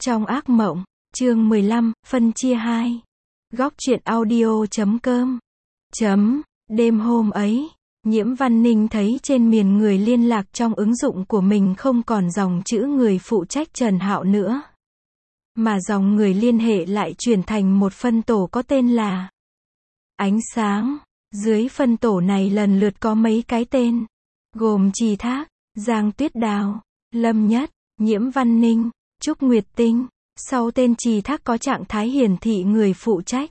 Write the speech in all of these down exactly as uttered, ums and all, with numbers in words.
Trong ác mộng, chương mười lăm, phân chia hai. Góc truyện audio chấm com. Chấm, đêm hôm ấy, Nhiễm Văn Ninh thấy trên miền người liên lạc trong ứng dụng của mình không còn dòng chữ người phụ trách Trần Hạo nữa. Mà dòng người liên hệ lại chuyển thành một phân tổ có tên là Ánh Sáng. Dưới phân tổ này lần lượt có mấy cái tên, gồm Trì Thác, Giang Tuyết Đào, Lâm Nhất, Nhiễm Văn Ninh, Trúc Nguyệt Tinh. Sau tên Trì Thác có trạng thái hiển thị người phụ trách.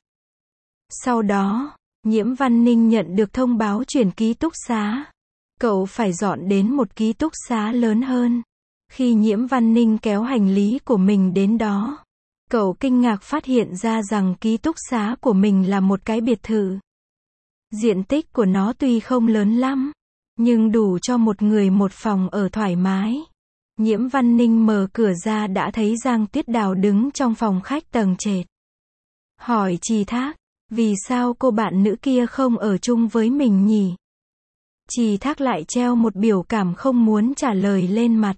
Sau đó, Nhiễm Văn Ninh nhận được thông báo chuyển ký túc xá. Cậu phải dọn đến một ký túc xá lớn hơn. Khi Nhiễm Văn Ninh kéo hành lý của mình đến đó, cậu kinh ngạc phát hiện ra rằng ký túc xá của mình là một cái biệt thự. Diện tích của nó tuy không lớn lắm, nhưng đủ cho một người một phòng ở thoải mái. Nhiễm Văn Ninh mở cửa ra đã thấy Giang Tuyết Đào đứng trong phòng khách tầng trệt. Hỏi Trì Thác, vì sao cô bạn nữ kia không ở chung với mình nhỉ? Trì Thác lại treo một biểu cảm không muốn trả lời lên mặt.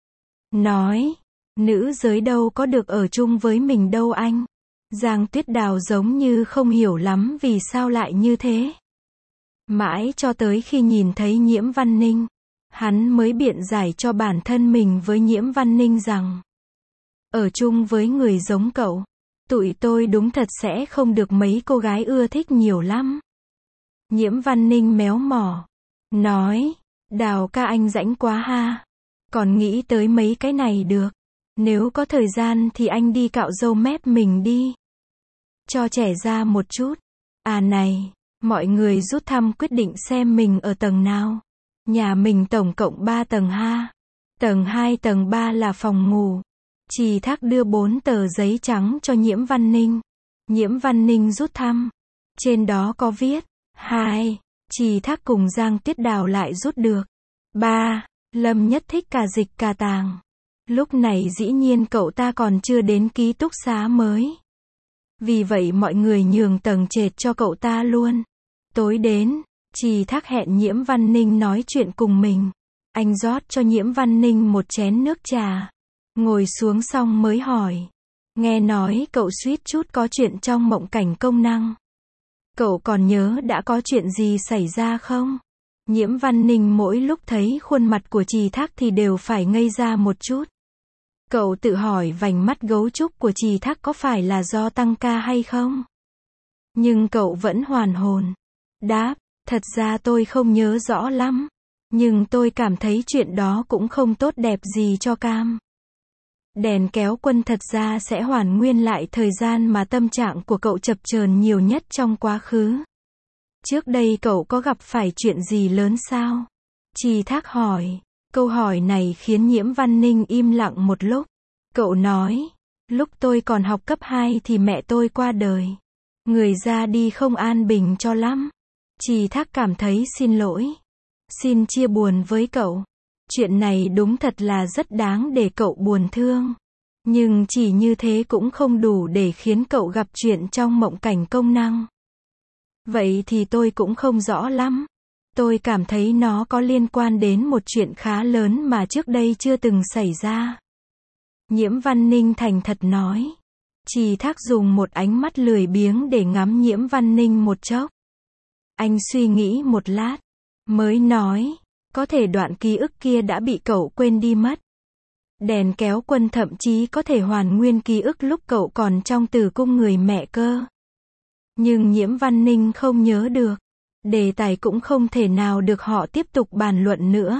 Nói, nữ giới đâu có được ở chung với mình đâu anh. Giang Tuyết Đào giống như không hiểu lắm vì sao lại như thế. Mãi cho tới khi nhìn thấy Nhiễm Văn Ninh, hắn mới biện giải cho bản thân mình với Nhiễm Văn Ninh rằng ở chung với người giống cậu, tụi tôi đúng thật sẽ không được mấy cô gái ưa thích nhiều lắm. Nhiễm Văn Ninh méo mỏ, nói, Đào ca anh rãnh quá ha, còn nghĩ tới mấy cái này được. Nếu có thời gian thì anh đi cạo râu mép mình đi. Cho trẻ ra một chút. À này, mọi người rút thăm quyết định xem mình ở tầng nào. Nhà mình tổng cộng ba tầng ha. Tầng hai tầng ba là phòng ngủ. Trì Thác đưa bốn tờ giấy trắng cho Nhiễm Văn Ninh. Nhiễm Văn Ninh rút thăm. Trên đó có viết, hai. Trì Thác cùng Giang Tuyết Đào lại rút được. ba. Lâm Nhất thích cà dịch cà tàng. Lúc này dĩ nhiên cậu ta còn chưa đến ký túc xá mới. Vì vậy mọi người nhường tầng trệt cho cậu ta luôn. Tối đến, Trì Thác hẹn Nhiễm Văn Ninh nói chuyện cùng mình. Anh rót cho Nhiễm Văn Ninh một chén nước trà. Ngồi xuống xong mới hỏi. Nghe nói cậu suýt chút có chuyện trong mộng cảnh công năng. Cậu còn nhớ đã có chuyện gì xảy ra không? Nhiễm Văn Ninh mỗi lúc thấy khuôn mặt của Trì Thác thì đều phải ngây ra một chút. Cậu tự hỏi vành mắt gấu trúc của Trì Thác có phải là do tăng ca hay không? Nhưng cậu vẫn hoàn hồn. Đáp, thật ra tôi không nhớ rõ lắm. Nhưng tôi cảm thấy chuyện đó cũng không tốt đẹp gì cho Cam. Đèn kéo quân thật ra sẽ hoàn nguyên lại thời gian mà tâm trạng của cậu chập chờn nhiều nhất trong quá khứ. Trước đây cậu có gặp phải chuyện gì lớn sao? Trì Thác hỏi. Câu hỏi này khiến Nhiễm Văn Ninh im lặng một lúc. Cậu nói, lúc tôi còn học cấp hai thì mẹ tôi qua đời. Người ra đi không an bình cho lắm. Trì Thác cảm thấy xin lỗi. Xin chia buồn với cậu. Chuyện này đúng thật là rất đáng để cậu buồn thương. Nhưng chỉ như thế cũng không đủ để khiến cậu gặp chuyện trong mộng cảnh công năng. Vậy thì tôi cũng không rõ lắm. Tôi cảm thấy nó có liên quan đến một chuyện khá lớn mà trước đây chưa từng xảy ra. Nhiễm Văn Ninh thành thật nói. Trì Thác dùng một ánh mắt lười biếng để ngắm Nhiễm Văn Ninh một chốc. Anh suy nghĩ một lát, mới nói, có thể đoạn ký ức kia đã bị cậu quên đi mất. Đèn kéo quân thậm chí có thể hoàn nguyên ký ức lúc cậu còn trong tử cung người mẹ cơ. Nhưng Nhiễm Văn Ninh không nhớ được. Đề tài cũng không thể nào được họ tiếp tục bàn luận nữa.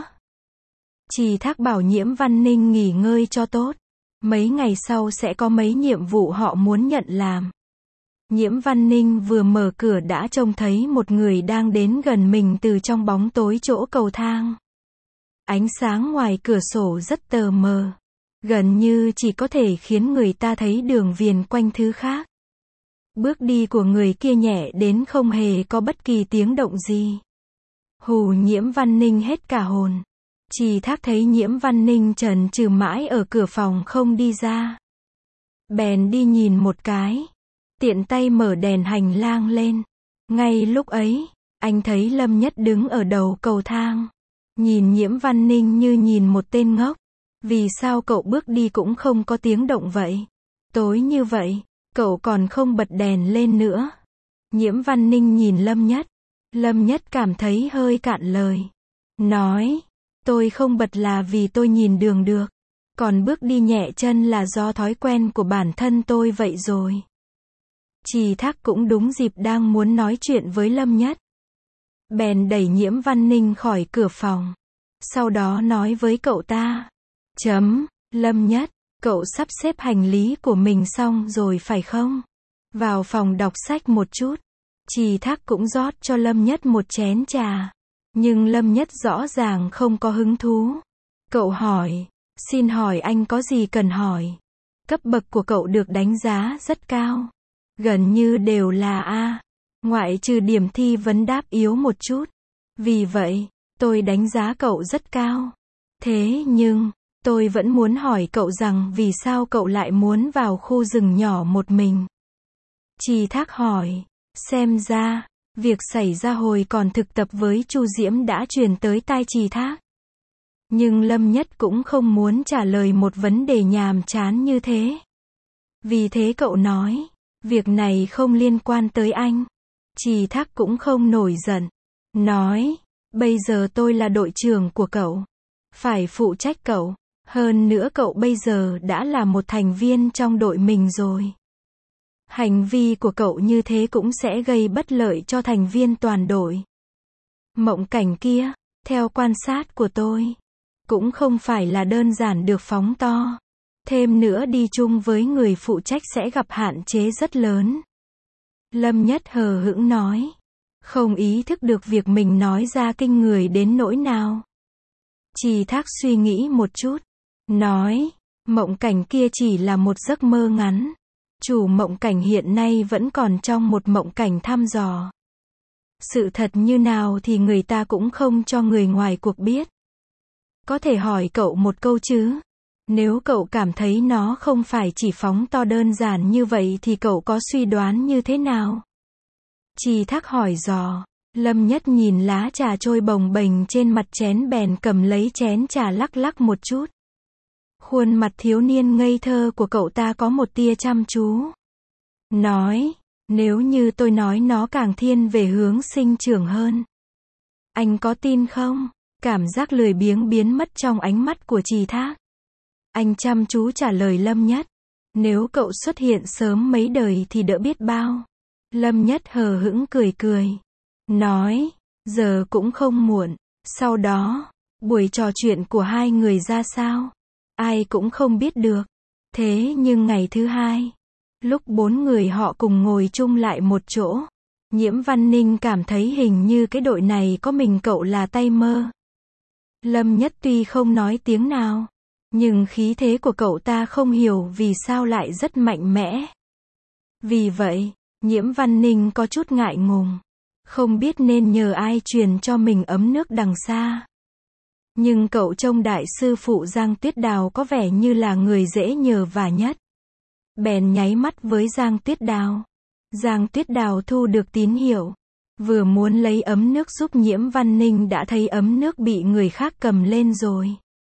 Trì Thác bảo Nhiễm Văn Ninh nghỉ ngơi cho tốt. Mấy ngày sau sẽ có mấy nhiệm vụ họ muốn nhận làm. Nhiễm Văn Ninh vừa mở cửa đã trông thấy một người đang đến gần mình từ trong bóng tối chỗ cầu thang. Ánh sáng ngoài cửa sổ rất tờ mờ. Gần như chỉ có thể khiến người ta thấy đường viền quanh thứ khác. Bước đi của người kia nhẹ đến không hề có bất kỳ tiếng động gì. Hù Nhiễm Văn Ninh hết cả hồn. Trì Thác thấy Nhiễm Văn Ninh chần chừ mãi ở cửa phòng không đi ra. Bèn đi nhìn một cái. Tiện tay mở đèn hành lang lên. Ngay lúc ấy, anh thấy Lâm Nhất đứng ở đầu cầu thang. Nhìn Nhiễm Văn Ninh như nhìn một tên ngốc. Vì sao cậu bước đi cũng không có tiếng động vậy? Tối như vậy, cậu còn không bật đèn lên nữa. Nhiễm Văn Ninh nhìn Lâm Nhất. Lâm Nhất cảm thấy hơi cạn lời. Nói, tôi không bật là vì tôi nhìn đường được. Còn bước đi nhẹ chân là do thói quen của bản thân tôi vậy rồi. Trì Thác cũng đúng dịp đang muốn nói chuyện với Lâm Nhất. Bèn đẩy Nhiễm Văn Ninh khỏi cửa phòng. Sau đó nói với cậu ta. Chấm, Lâm Nhất, cậu sắp xếp hành lý của mình xong rồi phải không? Vào phòng đọc sách một chút. Trì Thác cũng rót cho Lâm Nhất một chén trà. Nhưng Lâm Nhất rõ ràng không có hứng thú. Cậu hỏi, xin hỏi anh có gì cần hỏi? Cấp bậc của cậu được đánh giá rất cao. Gần như đều là A. Ngoại trừ điểm thi vấn đáp yếu một chút. Vì vậy, tôi đánh giá cậu rất cao. Thế nhưng, tôi vẫn muốn hỏi cậu rằng vì sao cậu lại muốn vào khu rừng nhỏ một mình? Trì Thác hỏi, xem ra, việc xảy ra hồi còn thực tập với Chu Diễm đã truyền tới tai Trì Thác. Nhưng Lâm Nhất cũng không muốn trả lời một vấn đề nhàm chán như thế. Vì thế cậu nói, việc này không liên quan tới anh. Trì Thác cũng không nổi giận. Nói, bây giờ tôi là đội trưởng của cậu. Phải phụ trách cậu. Hơn nữa cậu bây giờ đã là một thành viên trong đội mình rồi. Hành vi của cậu như thế cũng sẽ gây bất lợi cho thành viên toàn đội. Mộng cảnh kia, theo quan sát của tôi, cũng không phải là đơn giản được phóng to. Thêm nữa đi chung với người phụ trách sẽ gặp hạn chế rất lớn. Lâm Nhất hờ hững nói. Không ý thức được việc mình nói ra kinh người đến nỗi nào. Trì Thác suy nghĩ một chút. Nói, mộng cảnh kia chỉ là một giấc mơ ngắn. Chủ mộng cảnh hiện nay vẫn còn trong một mộng cảnh thăm dò. Sự thật như nào thì người ta cũng không cho người ngoài cuộc biết. Có thể hỏi cậu một câu chứ? Nếu cậu cảm thấy nó không phải chỉ phóng to đơn giản như vậy thì cậu có suy đoán như thế nào? Trì Thác hỏi dò. Lâm Nhất nhìn lá trà trôi bồng bềnh trên mặt chén bèn cầm lấy chén trà lắc lắc một chút. Khuôn mặt thiếu niên ngây thơ của cậu ta có một tia chăm chú. Nói, nếu như tôi nói nó càng thiên về hướng sinh trưởng hơn. Anh có tin không? Cảm giác lười biếng biến mất trong ánh mắt của Trì Thác. Anh chăm chú trả lời Lâm Nhất. Nếu cậu xuất hiện sớm mấy đời thì đỡ biết bao. Lâm Nhất hờ hững cười cười. Nói, giờ cũng không muộn. Sau đó, buổi trò chuyện của hai người ra sao? Ai cũng không biết được. Thế nhưng ngày thứ hai, lúc bốn người họ cùng ngồi chung lại một chỗ, Nhiễm Văn Ninh cảm thấy hình như cái đội này có mình cậu là tay mơ. Lâm Nhất tuy không nói tiếng nào, nhưng khí thế của cậu ta không hiểu vì sao lại rất mạnh mẽ. Vì vậy, Nhiễm Văn Ninh có chút ngại ngùng, không biết nên nhờ ai truyền cho mình ấm nước đằng xa. Nhưng cậu trông đại sư phụ Giang Tuyết Đào có vẻ như là người dễ nhờ vả nhất. Bèn nháy mắt với Giang Tuyết Đào. Giang Tuyết Đào thu được tín hiệu. Vừa muốn lấy ấm nước giúp Nhiễm Văn Ninh đã thấy ấm nước bị người khác cầm lên rồi.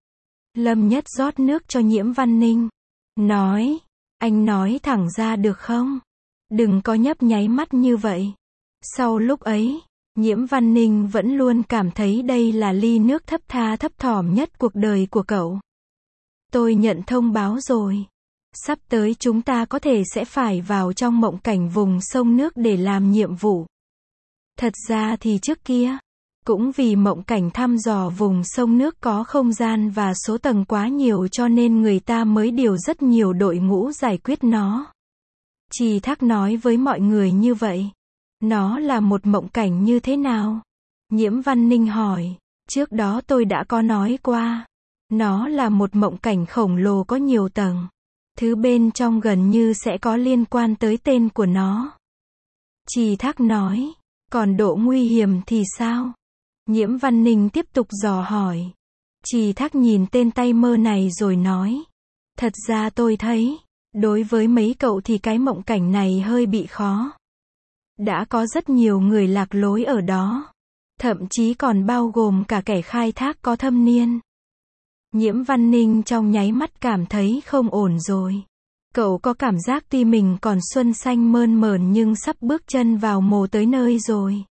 Lâm Nhất rót nước cho Nhiễm Văn Ninh. Nói, anh nói thẳng ra được không? Đừng có nhấp nháy mắt như vậy. Sau lúc ấy, Nhiễm Văn Ninh vẫn luôn cảm thấy đây là ly nước thấp tha thấp thỏm nhất cuộc đời của cậu. Tôi nhận thông báo rồi. Sắp tới chúng ta có thể sẽ phải vào trong mộng cảnh vùng sông nước để làm nhiệm vụ. Thật ra thì trước kia, cũng vì mộng cảnh thăm dò vùng sông nước có không gian và số tầng quá nhiều cho nên người ta mới điều rất nhiều đội ngũ giải quyết nó. Trì Thác nói với mọi người như vậy. Nó là một mộng cảnh như thế nào? Nhiễm Văn Ninh hỏi. Trước đó tôi đã có nói qua. Nó là một mộng cảnh khổng lồ có nhiều tầng. Thứ bên trong gần như sẽ có liên quan tới tên của nó. Trì Thác nói. Còn độ nguy hiểm thì sao? Nhiễm Văn Ninh tiếp tục dò hỏi. Trì Thác nhìn tên tay mơ này rồi nói. Thật ra tôi thấy, đối với mấy cậu thì cái mộng cảnh này hơi bị khó. Đã có rất nhiều người lạc lối ở đó. Thậm chí còn bao gồm cả kẻ khai thác có thâm niên. Nhiễm Văn Ninh trong nháy mắt cảm thấy không ổn rồi. Cậu có cảm giác tuy mình còn xuân xanh mơn mởn nhưng sắp bước chân vào mồ tới nơi rồi.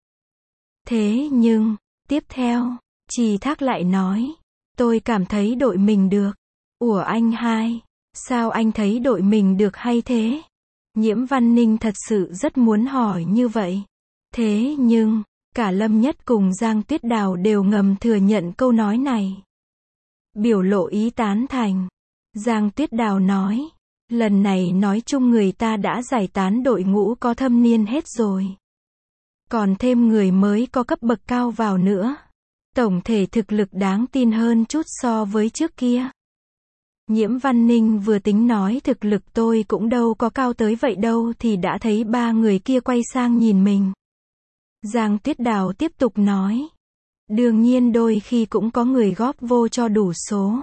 Thế nhưng, tiếp theo, Trì Thác lại nói, tôi cảm thấy đội mình được. Ủa anh hai, sao anh thấy đội mình được hay thế? Nhiễm Văn Ninh thật sự rất muốn hỏi như vậy. Thế nhưng, cả Lâm Nhất cùng Giang Tuyết Đào đều ngầm thừa nhận câu nói này. Biểu lộ ý tán thành. Giang Tuyết Đào nói, lần này nói chung người ta đã giải tán đội ngũ có thâm niên hết rồi. Còn thêm người mới có cấp bậc cao vào nữa. Tổng thể thực lực đáng tin hơn chút so với trước kia. Nhiễm Văn Ninh vừa tính nói thực lực tôi cũng đâu có cao tới vậy đâu thì đã thấy ba người kia quay sang nhìn mình. Giang Tuyết Đào tiếp tục nói. Đương nhiên đôi khi cũng có người góp vô cho đủ số.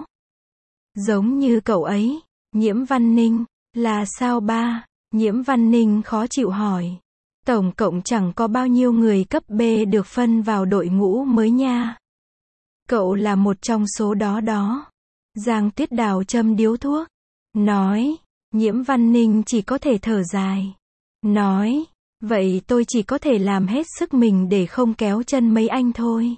Giống như cậu ấy, Nhiễm Văn Ninh, là sao ba? Nhiễm Văn Ninh khó chịu hỏi. Tổng cộng chẳng có bao nhiêu người cấp B được phân vào đội ngũ mới nha. Cậu là một trong số đó đó. Giang Tuyết Đào châm điếu thuốc. Nói, Nhiễm Văn Ninh chỉ có thể thở dài. Nói, vậy tôi chỉ có thể làm hết sức mình để không kéo chân mấy anh thôi.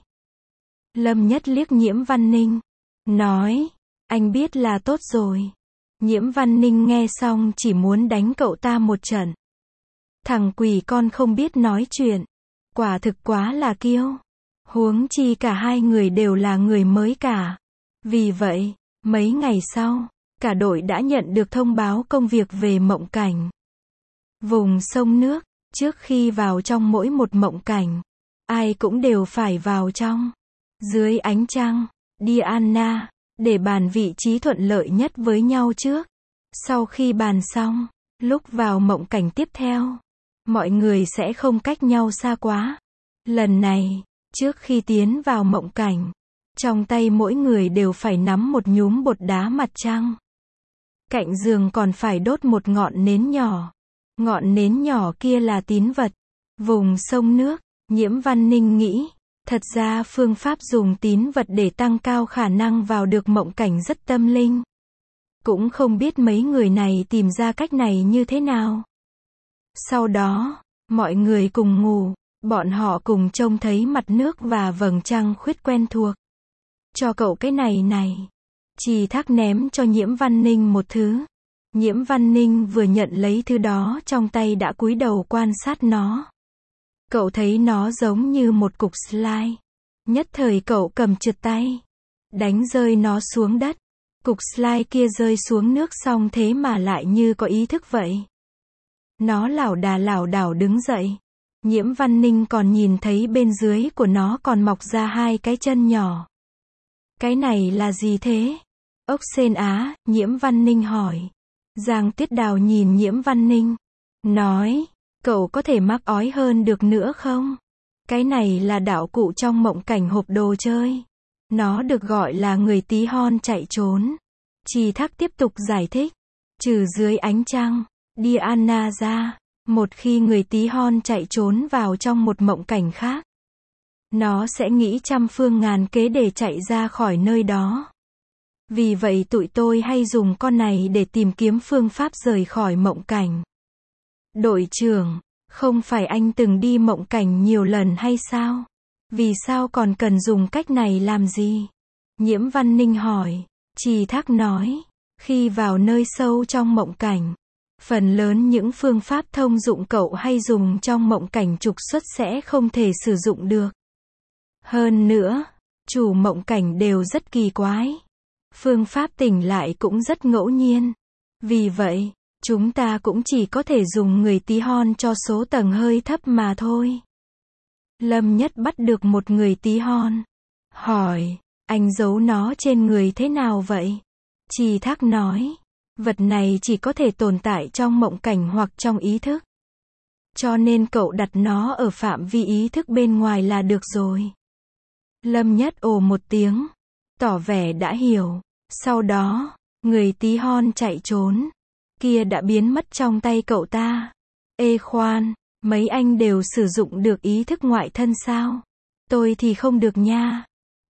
Lâm Nhất liếc Nhiễm Văn Ninh. Nói, anh biết là tốt rồi. Nhiễm Văn Ninh nghe xong chỉ muốn đánh cậu ta một trận. Thằng quỷ con không biết nói chuyện. Quả thực quá là kiêu. Huống chi cả hai người đều là người mới cả. Vì vậy, mấy ngày sau, cả đội đã nhận được thông báo công việc về Mộng Cảnh. Vùng sông nước, trước khi vào trong mỗi một mộng cảnh, ai cũng đều phải vào trong. Dưới ánh trăng, Diana, để bàn vị trí thuận lợi nhất với nhau trước. Sau khi bàn xong, lúc vào mộng cảnh tiếp theo, mọi người sẽ không cách nhau xa quá. Lần này, trước khi tiến vào mộng cảnh, trong tay mỗi người đều phải nắm một nhúm bột đá mặt trăng. Cạnh giường còn phải đốt một ngọn nến nhỏ. Ngọn nến nhỏ kia là tín vật. Vùng sông nước, Nhiễm Văn Ninh nghĩ, thật ra phương pháp dùng tín vật để tăng cao khả năng vào được mộng cảnh rất tâm linh. Cũng không biết mấy người này tìm ra cách này như thế nào. Sau đó, mọi người cùng ngủ, bọn họ cùng trông thấy mặt nước và vầng trăng khuyết quen thuộc. Cho cậu cái này này. Trì Thác ném cho Nhiễm Văn Ninh một thứ. Nhiễm Văn Ninh vừa nhận lấy thứ đó trong tay đã cúi đầu quan sát nó. Cậu thấy nó giống như một cục slime. Nhất thời cậu cầm trượt tay, đánh rơi nó xuống đất. Cục slime kia rơi xuống nước xong thế mà lại như có ý thức vậy. Nó lảo đà lảo đảo đứng dậy. Nhiễm Văn Ninh còn nhìn thấy bên dưới của nó còn mọc ra hai cái chân nhỏ. Cái này là gì thế? Ốc sên á, Nhiễm Văn Ninh hỏi. Giang Tuyết Đào nhìn Nhiễm Văn Ninh, nói, cậu có thể mắc ói hơn được nữa không? Cái này là đạo cụ trong mộng cảnh hộp đồ chơi. Nó được gọi là người tí hon chạy trốn. Trì Thác tiếp tục giải thích. Trừ dưới ánh trăng, Diana ra, một khi người tí hon chạy trốn vào trong một mộng cảnh khác, nó sẽ nghĩ trăm phương ngàn kế để chạy ra khỏi nơi đó. Vì vậy tụi tôi hay dùng con này để tìm kiếm phương pháp rời khỏi mộng cảnh. Đội trưởng, không phải anh từng đi mộng cảnh nhiều lần hay sao? Vì sao còn cần dùng cách này làm gì? Nhiễm Văn Ninh hỏi. Trì Thác nói, khi vào nơi sâu trong mộng cảnh, phần lớn những phương pháp thông dụng cậu hay dùng trong mộng cảnh trục xuất sẽ không thể sử dụng được. Hơn nữa, chủ mộng cảnh đều rất kỳ quái. Phương pháp tỉnh lại cũng rất ngẫu nhiên. Vì vậy, chúng ta cũng chỉ có thể dùng người tí hon cho số tầng hơi thấp mà thôi. Lâm Nhất bắt được một người tí hon. Hỏi, anh giấu nó trên người thế nào vậy? Trì Thác nói, vật này chỉ có thể tồn tại trong mộng cảnh hoặc trong ý thức. Cho nên cậu đặt nó ở phạm vi ý thức bên ngoài là được rồi. Lâm Nhất ồ một tiếng, tỏ vẻ đã hiểu. Sau đó, người tí hon chạy trốn kia đã biến mất trong tay cậu ta. Ê khoan, mấy anh đều sử dụng được ý thức ngoại thân sao? Tôi thì không được nha.